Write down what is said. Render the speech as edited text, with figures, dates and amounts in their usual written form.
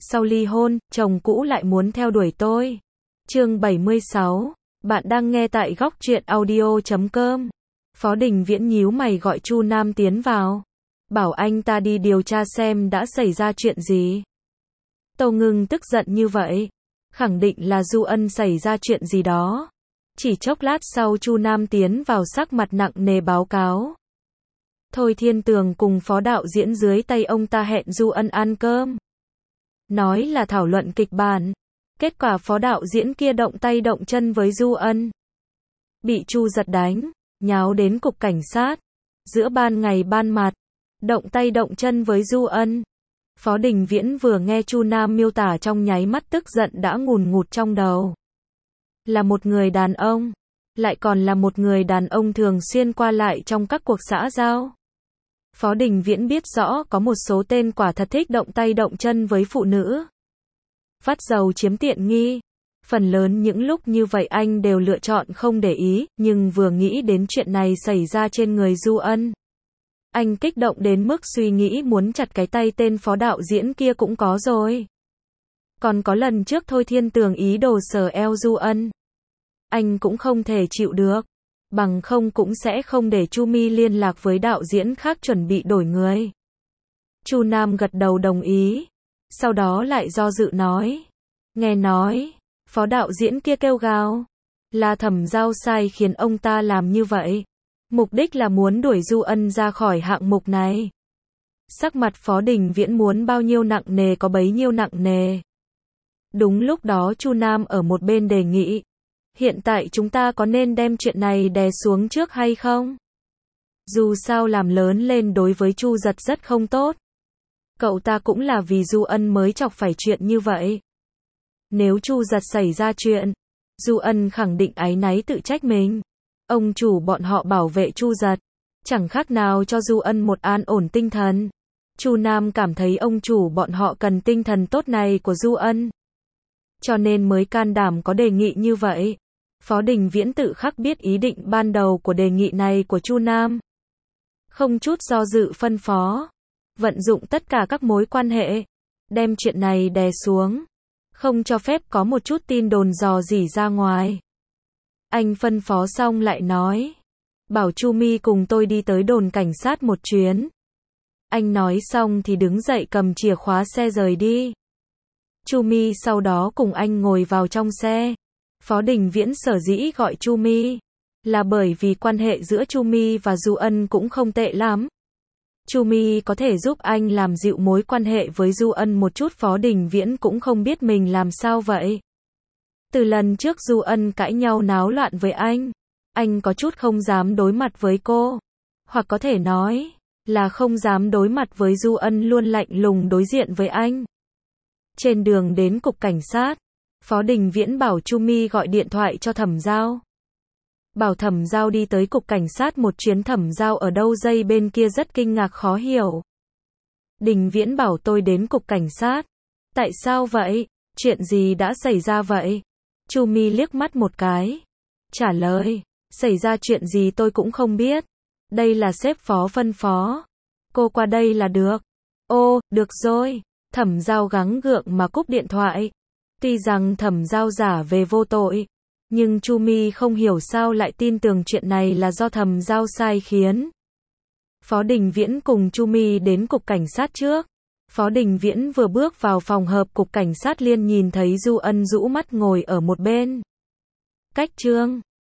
sau ly hôn, chồng cũ lại muốn theo đuổi tôi. Chương 76. Bạn đang nghe tại góc truyện audio.com. Phó Đình Viễn nhíu mày gọi Chu Nam tiến vào. Bảo anh ta đi điều tra xem đã xảy ra chuyện gì. Tâu Ngưng tức giận như vậy. Khẳng định là Du Ân xảy ra chuyện gì đó. Chỉ chốc lát sau Chu Nam tiến vào sắc mặt nặng nề báo cáo. Thôi Thiên Tường cùng phó đạo diễn dưới tay ông ta hẹn Du Ân ăn cơm. Nói là thảo luận kịch bản. Kết quả phó đạo diễn kia động tay động chân với Du Ân. Bị Chu Giật đánh, nháo đến cục cảnh sát. Giữa ban ngày ban mặt, động tay động chân với Du Ân. Phó Đình Viễn vừa nghe Chu Nam miêu tả trong nháy mắt tức giận đã ngùn ngụt trong đầu. Là một người đàn ông, lại còn là một người đàn ông thường xuyên qua lại trong các cuộc xã giao. Phó Đình Viễn biết rõ có một số tên quả thật thích động tay động chân với phụ nữ. Vắt dầu chiếm tiện nghi. Phần lớn những lúc như vậy anh đều lựa chọn không để ý, nhưng vừa nghĩ đến chuyện này xảy ra trên người Du Ân. Anh kích động đến mức suy nghĩ muốn chặt cái tay tên phó đạo diễn kia cũng có rồi. Còn có lần trước Thôi Thiên Tường ý đồ sờ eo Du Ân. Anh cũng không thể chịu được. Bằng không cũng sẽ không để Chu Mi liên lạc với đạo diễn khác chuẩn bị đổi người. Chu Nam gật đầu đồng ý. Sau đó lại do dự nói. Nghe nói, phó đạo diễn kia kêu gào. Là Thẩm Giao sai khiến ông ta làm như vậy. Mục đích là muốn đuổi Du Ân ra khỏi hạng mục này. Sắc mặt Phó Đình Viễn muốn bao nhiêu nặng nề có bấy nhiêu nặng nề. Đúng lúc đó Chu Nam ở một bên đề nghị. Hiện tại chúng ta có nên đem chuyện này đè xuống trước hay không? Dù sao làm lớn lên đối với Chu Giật rất không tốt. Cậu ta cũng là vì Du Ân mới chọc phải chuyện như vậy. Nếu Chu Giật xảy ra chuyện, Du Ân khẳng định áy náy tự trách mình. Ông chủ bọn họ bảo vệ Chu Giật, chẳng khác nào cho Du Ân một an ổn tinh thần. Chu Nam cảm thấy ông chủ bọn họ cần tinh thần tốt này của Du Ân. Cho nên mới can đảm có đề nghị như vậy. Phó Đình Viễn tự khắc biết ý định ban đầu của đề nghị này của Chu Nam. Không chút do dự phân phó. Vận dụng tất cả các mối quan hệ. Đem chuyện này đè xuống. Không cho phép có một chút tin đồn dò dỉ ra ngoài. Anh phân phó xong lại nói. Bảo Chu Mi cùng tôi đi tới đồn cảnh sát một chuyến. Anh nói xong thì đứng dậy cầm chìa khóa xe rời đi. Chu Mi sau đó cùng anh ngồi vào trong xe. Phó Đình Viễn sở dĩ gọi Chu Mi là bởi vì quan hệ giữa Chu Mi và Du Ân cũng không tệ lắm. Chu Mi có thể giúp anh làm dịu mối quan hệ với Du Ân một chút. Phó Đình Viễn cũng không biết mình làm sao vậy. Từ lần trước Du Ân cãi nhau náo loạn với anh có chút không dám đối mặt với cô. Hoặc có thể nói là không dám đối mặt với Du Ân luôn lạnh lùng đối diện với anh. Trên đường đến cục cảnh sát, Phó Đình Viễn bảo Chu Mi gọi điện thoại cho Thẩm Giao. Bảo Thẩm Giao đi tới cục cảnh sát một chuyến. Thẩm Giao ở đâu dây bên kia rất kinh ngạc khó hiểu. Đình Viễn bảo tôi đến cục cảnh sát. Tại sao vậy? Chuyện gì đã xảy ra vậy? Chu Mi liếc mắt một cái. Trả lời, xảy ra chuyện gì tôi cũng không biết. Đây là sếp Phó phân phó. Cô qua đây là được. Ô, được rồi. Thẩm Giao gắng gượng mà cúp điện thoại. Tuy rằng Thẩm Giao giả về vô tội, nhưng Chu Mi không hiểu sao lại tin tưởng chuyện này là do Thẩm Giao sai khiến. Phó Đình Viễn cùng Chu Mi đến cục cảnh sát trước. Phó Đình Viễn vừa bước vào phòng hợp cục cảnh sát liền nhìn thấy Du Ân rũ mắt ngồi ở một bên. Cách chương